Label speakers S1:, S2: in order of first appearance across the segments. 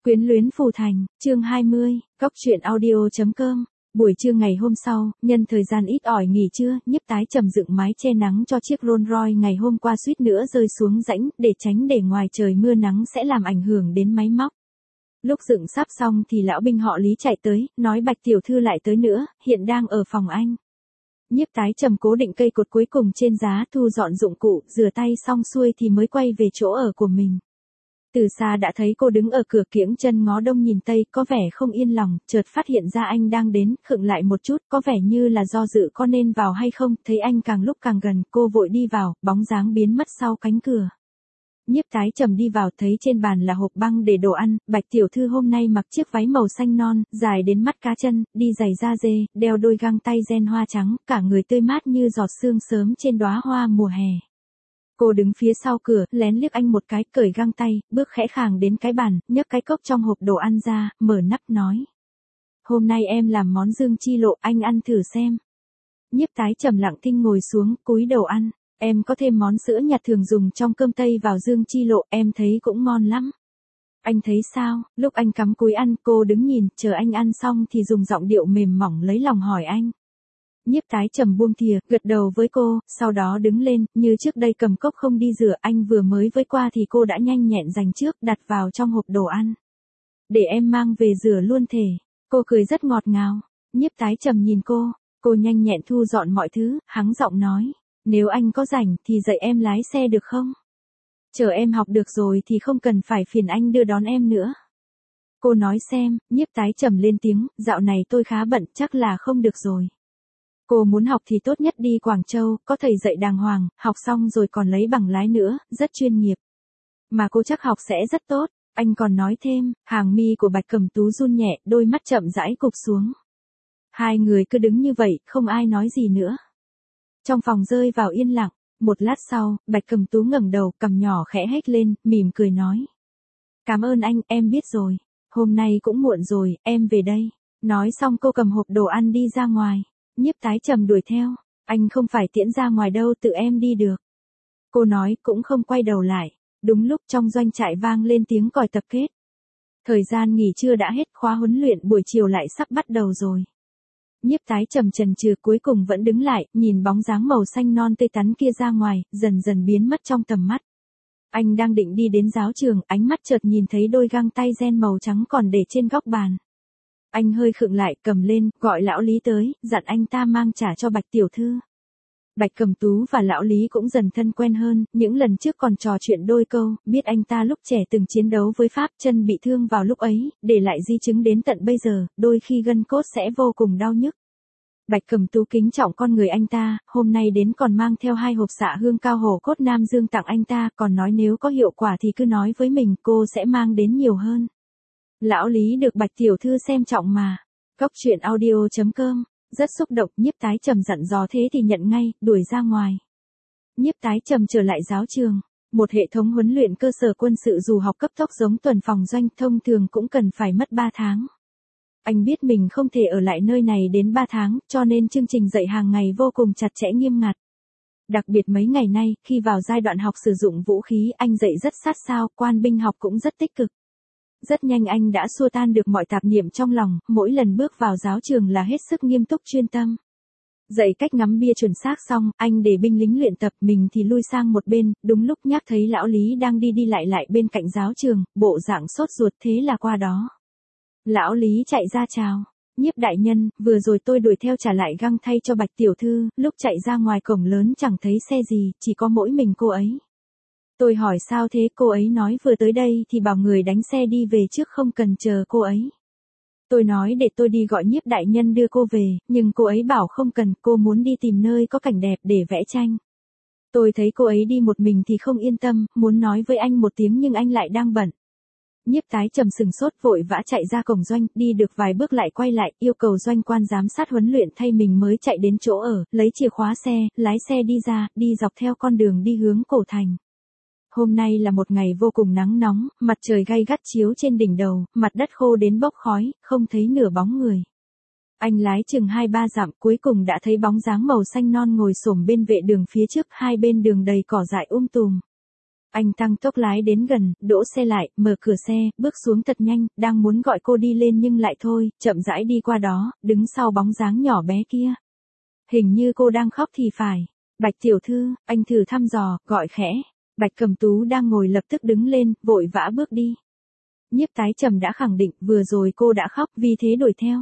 S1: Quyến luyến phù thành, chương 20, góc truyện audio.com. Buổi trưa ngày hôm sau, nhân thời gian ít ỏi nghỉ trưa, Nhiếp Tái Trầm dựng mái che nắng cho chiếc Rolls Royce ngày hôm qua suýt nữa rơi xuống rãnh, để tránh để ngoài trời mưa nắng sẽ làm ảnh hưởng đến máy móc. Lúc dựng sắp xong thì lão binh họ Lý chạy tới, nói Bạch tiểu thư lại tới nữa, hiện đang ở phòng anh. Nhiếp Tái Trầm cố định cây cột cuối cùng trên giá, thu dọn dụng cụ, rửa tay xong xuôi thì mới quay về chỗ ở của mình. Từ xa đã thấy cô đứng ở cửa kiễng chân ngó đông nhìn tây, có vẻ không yên lòng, chợt phát hiện ra anh đang đến, khựng lại một chút, có vẻ như là do dự có nên vào hay không, thấy anh càng lúc càng gần, cô vội đi vào, bóng dáng biến mất sau cánh cửa. Nhiếp Tái Trầm đi vào thấy trên bàn là hộp băng để đồ ăn, Bạch tiểu thư hôm nay mặc chiếc váy màu xanh non, dài đến mắt cá chân, đi giày da dê, đeo đôi găng tay ren hoa trắng, cả người tươi mát như giọt sương sớm trên đóa hoa mùa hè. Cô đứng phía sau cửa, lén liếc anh một cái, cởi găng tay, bước khẽ khàng đến cái bàn, nhấc cái cốc trong hộp đồ ăn ra, mở nắp nói. Hôm nay em làm món dương chi lộ, anh ăn thử xem. Nhiếp Tái Trầm lặng thinh ngồi xuống, cúi đầu ăn. Em có thêm món sữa nhạt thường dùng trong cơm tây vào dương chi lộ, em thấy cũng ngon lắm. Anh thấy sao? Lúc anh cắm cúi ăn, cô đứng nhìn, chờ anh ăn xong thì dùng giọng điệu mềm mỏng lấy lòng hỏi anh. Nhiếp Tái Trầm buông thìa, gật đầu với cô, sau đó đứng lên, như trước đây cầm cốc không đi rửa, anh vừa mới với qua thì cô đã nhanh nhẹn giành trước, đặt vào trong hộp đồ ăn. Để em mang về rửa luôn thể. Cô cười rất ngọt ngào. Nhiếp Tái Trầm nhìn cô nhanh nhẹn thu dọn mọi thứ, hắng giọng nói. Nếu anh có rảnh thì dạy em lái xe được không? Chờ em học được rồi thì không cần phải phiền anh đưa đón em nữa. Cô nói xem, Nhiếp Tái Trầm lên tiếng, dạo này tôi khá bận, chắc là không được rồi. Cô muốn học thì tốt nhất đi Quảng Châu, có thầy dạy đàng hoàng, học xong rồi còn lấy bằng lái nữa, rất chuyên nghiệp. Mà cô chắc học sẽ rất tốt. Anh còn nói thêm, hàng mi của Bạch Cẩm Tú run nhẹ, đôi mắt chậm rãi cụp xuống. Hai người cứ đứng như vậy, không ai nói gì nữa. Trong phòng rơi vào yên lặng, một lát sau, Bạch Cẩm Tú ngẩng đầu, cằm nhỏ khẽ hếch lên, mỉm cười nói. Cảm ơn anh, em biết rồi. Hôm nay cũng muộn rồi, em về đây. Nói xong cô cầm hộp đồ ăn đi ra ngoài. Nhiếp Tái Trầm đuổi theo. Anh không phải tiễn ra ngoài đâu, tự em đi được. Cô nói cũng không quay đầu lại. Đúng lúc trong doanh trại vang lên tiếng còi tập kết. Thời gian nghỉ trưa đã hết, khóa huấn luyện buổi chiều lại sắp bắt đầu rồi. Nhiếp Tái Trầm chần chừ cuối cùng vẫn đứng lại, nhìn bóng dáng màu xanh non tươi tắn kia ra ngoài, dần dần biến mất trong tầm mắt. Anh đang định đi đến giáo trường, ánh mắt chợt nhìn thấy đôi găng tay ren màu trắng còn để trên góc bàn. Anh hơi khựng lại, cầm lên, gọi lão Lý tới, dặn anh ta mang trả cho Bạch tiểu thư. Bạch Cẩm Tú và lão Lý cũng dần thân quen hơn, những lần trước còn trò chuyện đôi câu, biết anh ta lúc trẻ từng chiến đấu với Pháp, chân bị thương vào lúc ấy, để lại di chứng đến tận bây giờ, đôi khi gân cốt sẽ vô cùng đau nhức. Bạch Cẩm Tú kính trọng con người anh ta, hôm nay đến còn mang theo 2 hộp xạ hương cao hổ cốt Nam Dương tặng anh ta, còn nói nếu có hiệu quả thì cứ nói với mình, cô sẽ mang đến nhiều hơn. Lão Lý được Bạch tiểu thư xem trọng mà. Góc truyện audio.com, rất xúc động, Nhiếp Tái Trầm dặn dò thế thì nhận ngay, đuổi ra ngoài. Nhiếp Tái Trầm trở lại giáo trường. Một hệ thống huấn luyện cơ sở quân sự dù học cấp tốc giống tuần phòng doanh thông thường cũng cần phải mất 3 tháng. Anh biết mình không thể ở lại nơi này đến 3 tháng, cho nên chương trình dạy hàng ngày vô cùng chặt chẽ nghiêm ngặt. Đặc biệt mấy ngày nay, khi vào giai đoạn học sử dụng vũ khí, anh dạy rất sát sao, quan binh học cũng rất tích cực. Rất nhanh anh đã xua tan được mọi tạp niệm trong lòng, mỗi lần bước vào giáo trường là hết sức nghiêm túc chuyên tâm. Dạy cách ngắm bia chuẩn xác xong, anh để binh lính luyện tập, mình thì lui sang một bên, đúng lúc nhắc thấy lão Lý đang đi đi lại bên cạnh giáo trường, bộ dạng sốt ruột, thế là qua đó. Lão Lý chạy ra chào. Nhiếp đại nhân, vừa rồi tôi đuổi theo trả lại găng thay cho Bạch tiểu thư, lúc chạy ra ngoài cổng lớn chẳng thấy xe gì, chỉ có mỗi mình cô ấy. Tôi hỏi sao thế, cô ấy nói vừa tới đây thì bảo người đánh xe đi về trước không cần chờ cô ấy. Tôi nói để tôi đi gọi Nhiếp đại nhân đưa cô về, nhưng cô ấy bảo không cần, cô muốn đi tìm nơi có cảnh đẹp để vẽ tranh. Tôi thấy cô ấy đi một mình thì không yên tâm, muốn nói với anh một tiếng nhưng anh lại đang bận. Nhiếp Tái Trầm sừng sốt vội vã chạy ra cổng doanh, đi được vài bước lại quay lại, yêu cầu doanh quan giám sát huấn luyện thay mình mới chạy đến chỗ ở, lấy chìa khóa xe, lái xe đi ra, đi dọc theo con đường đi hướng cổ thành. Hôm nay là một ngày vô cùng nắng nóng, mặt trời gay gắt chiếu trên đỉnh đầu, mặt đất khô đến bốc khói, không thấy nửa bóng người. Anh lái chừng 2-3 dặm, cuối cùng đã thấy bóng dáng màu xanh non ngồi xổm bên vệ đường phía trước, hai bên đường đầy cỏ dại tùm. Anh tăng tốc lái đến gần, đỗ xe lại, mở cửa xe, bước xuống thật nhanh, đang muốn gọi cô đi lên nhưng lại thôi, chậm rãi đi qua đó, đứng sau bóng dáng nhỏ bé kia. Hình như cô đang khóc thì phải. Bạch tiểu thư, anh thử thăm dò, gọi khẽ. Bạch Cẩm Tú đang ngồi lập tức đứng lên, vội vã bước đi. Nhiếp Tái Trầm đã khẳng định vừa rồi cô đã khóc, vì thế đuổi theo.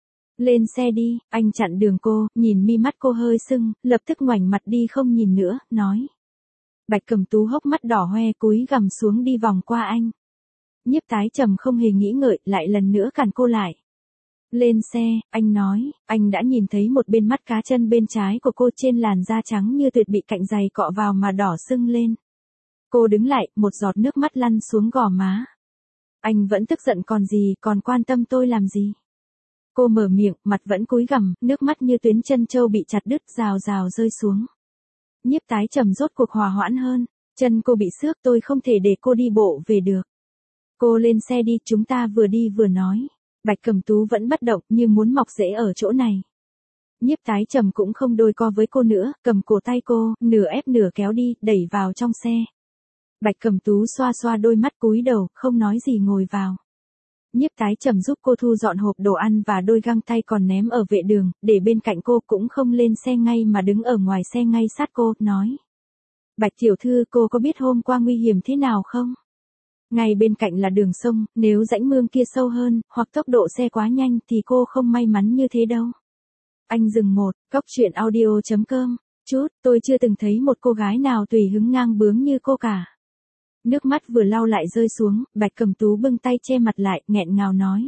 S1: Lên xe đi, anh chặn đường cô, nhìn mi mắt cô hơi sưng, lập tức ngoảnh mặt đi không nhìn nữa, nói. Bạch Cẩm Tú hốc mắt đỏ hoe cúi gằm xuống đi vòng qua anh. Nhiếp Tái Trầm không hề nghĩ ngợi, lại lần nữa cản cô lại. Lên xe, anh nói, anh đã nhìn thấy một bên mắt cá chân bên trái của cô trên làn da trắng như tuyệt bị cạnh giày cọ vào mà đỏ sưng lên. Cô đứng lại, một giọt nước mắt lăn xuống gò má. Anh vẫn tức giận còn gì, còn quan tâm tôi làm gì? Cô mở miệng, mặt vẫn cúi gằm, nước mắt như tuyến chân trâu bị chặt đứt rào rào rơi xuống. Nhiếp Tái Trầm rốt cuộc hòa hoãn hơn, chân cô bị xước, tôi không thể để cô đi bộ về được. Cô lên xe đi, chúng ta vừa đi vừa nói. Bạch Cẩm Tú vẫn bất động như muốn mọc rễ ở chỗ này. Nhiếp Tái Trầm cũng không đôi co với cô nữa, cầm cổ tay cô, nửa ép nửa kéo đi, đẩy vào trong xe. Bạch Cẩm Tú xoa xoa đôi mắt cúi đầu, không nói gì ngồi vào. Nhiếp Tái Trầm giúp cô thu dọn hộp đồ ăn và đôi găng tay còn ném ở vệ đường, để bên cạnh cô, cũng không lên xe ngay mà đứng ở ngoài xe ngay sát cô, nói. Bạch tiểu thư, cô có biết hôm qua nguy hiểm thế nào không? Ngay bên cạnh là đường sông, nếu rãnh mương kia sâu hơn, hoặc tốc độ xe quá nhanh thì cô không may mắn như thế đâu. Anh dừng một, góc chuyện audio.com. Chút, tôi chưa từng thấy một cô gái nào tùy hứng ngang bướng như cô cả. Nước mắt vừa lau lại rơi xuống, Bạch Cẩm Tú bưng tay che mặt lại, nghẹn ngào nói.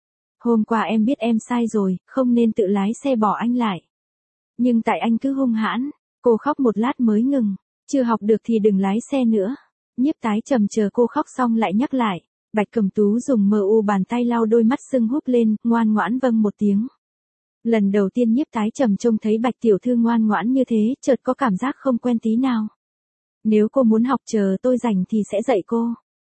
S1: Hôm qua em biết em sai rồi, không nên tự lái xe bỏ anh lại. Nhưng tại anh cứ hung hãn, cô khóc một lát mới ngừng, chưa học được thì đừng lái xe nữa. Nhiếp Tái Trầm chờ cô khóc xong lại nhắc lại. Bạch Cẩm Tú dùng mu bàn tay lau đôi mắt sưng húp lên, ngoan ngoãn vâng một tiếng. Lần đầu tiên Nhiếp Tái Trầm trông thấy Bạch tiểu thư ngoan ngoãn như thế, chợt có cảm giác không quen tí nào. Nếu cô muốn học chờ tôi rảnh thì sẽ dạy cô.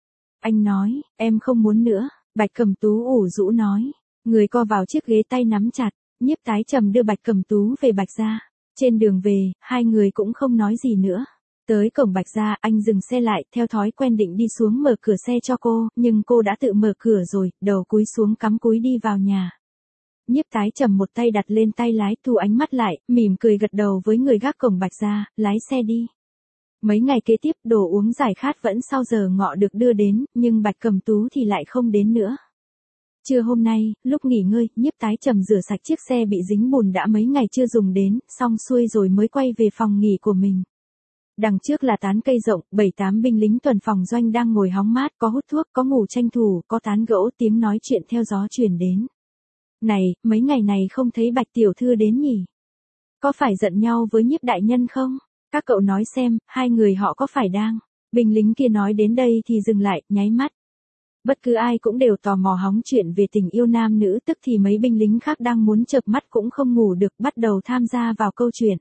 S1: Anh nói, em không muốn nữa. Bạch Cẩm Tú ủ rũ nói. Người co vào chiếc ghế tay nắm chặt. Nhiếp Tái Trầm đưa Bạch Cẩm Tú về Bạch gia. Trên đường về, hai người cũng không nói gì nữa. Tới cổng Bạch gia, anh dừng xe lại, theo thói quen định đi xuống mở cửa xe cho cô, nhưng cô đã tự mở cửa rồi, đầu cúi xuống cắm cúi đi vào nhà. Nhiếp Tái Trầm một tay đặt lên tay lái, thu ánh mắt lại, mỉm cười gật đầu với người gác cổng Bạch gia, lái xe đi. Mấy ngày kế tiếp, đồ uống giải khát vẫn sau giờ ngọ được đưa đến, nhưng Bạch Cẩm Tú thì lại không đến nữa. Trưa hôm nay, lúc nghỉ ngơi, Nhiếp Tái Trầm rửa sạch chiếc xe bị dính bùn đã mấy ngày chưa dùng đến, xong xuôi rồi mới quay về phòng nghỉ của mình. Đằng trước là tán cây rộng, 7-8 binh lính tuần phòng doanh đang ngồi hóng mát, có hút thuốc, có ngủ tranh thủ, có tán gẫu, tiếng nói chuyện theo gió truyền đến. Này, mấy ngày này không thấy Bạch tiểu thư đến nhỉ? Có phải giận nhau với Nhiếp đại nhân không? Các cậu nói xem, hai người họ có phải đang? Binh lính kia nói đến đây thì dừng lại, nháy mắt. Bất cứ ai cũng đều tò mò hóng chuyện về tình yêu nam nữ, tức thì mấy binh lính khác đang muốn chợp mắt cũng không ngủ được, bắt đầu tham gia vào câu chuyện.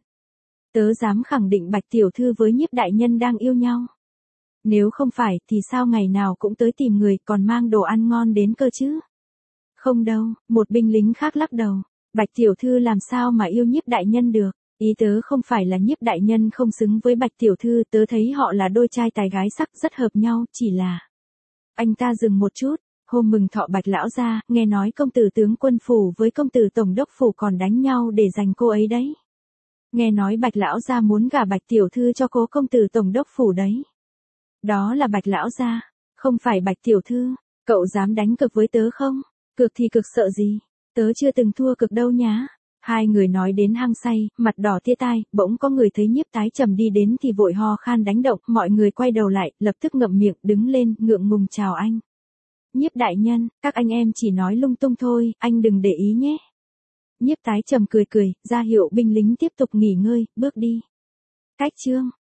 S1: Tớ dám khẳng định Bạch tiểu thư với Nhiếp đại nhân đang yêu nhau. Nếu không phải thì sao ngày nào cũng tới tìm người, còn mang đồ ăn ngon đến cơ chứ? Không đâu, một binh lính khác lắc đầu. Bạch tiểu thư làm sao mà yêu Nhiếp đại nhân được? Ý tớ không phải là Nhiếp đại nhân không xứng với Bạch tiểu thư, tớ thấy họ là đôi trai tài gái sắc rất hợp nhau, chỉ là. Anh ta dừng một chút, hôm mừng thọ Bạch lão gia, nghe nói công tử tướng quân phủ với công tử tổng đốc phủ còn đánh nhau để giành cô ấy đấy. Nghe nói Bạch lão gia muốn gả Bạch tiểu thư cho cố công tử tổng đốc phủ đấy. Đó là Bạch lão gia, không phải Bạch tiểu thư. Cậu dám đánh cược với tớ không? Cược thì cực sợ gì? Tớ chưa từng thua cực đâu nhá. Hai người nói đến hăng say, mặt đỏ tia tai, bỗng có người thấy Nhiếp Tái Trầm đi đến thì vội ho khan đánh động, mọi người quay đầu lại, lập tức ngậm miệng, đứng lên, ngượng ngùng chào anh. Nhiếp đại nhân, các anh em chỉ nói lung tung thôi, anh đừng để ý nhé. Nhiếp Tái Trầm cười cười, ra hiệu binh lính tiếp tục nghỉ ngơi, bước đi. Cách chương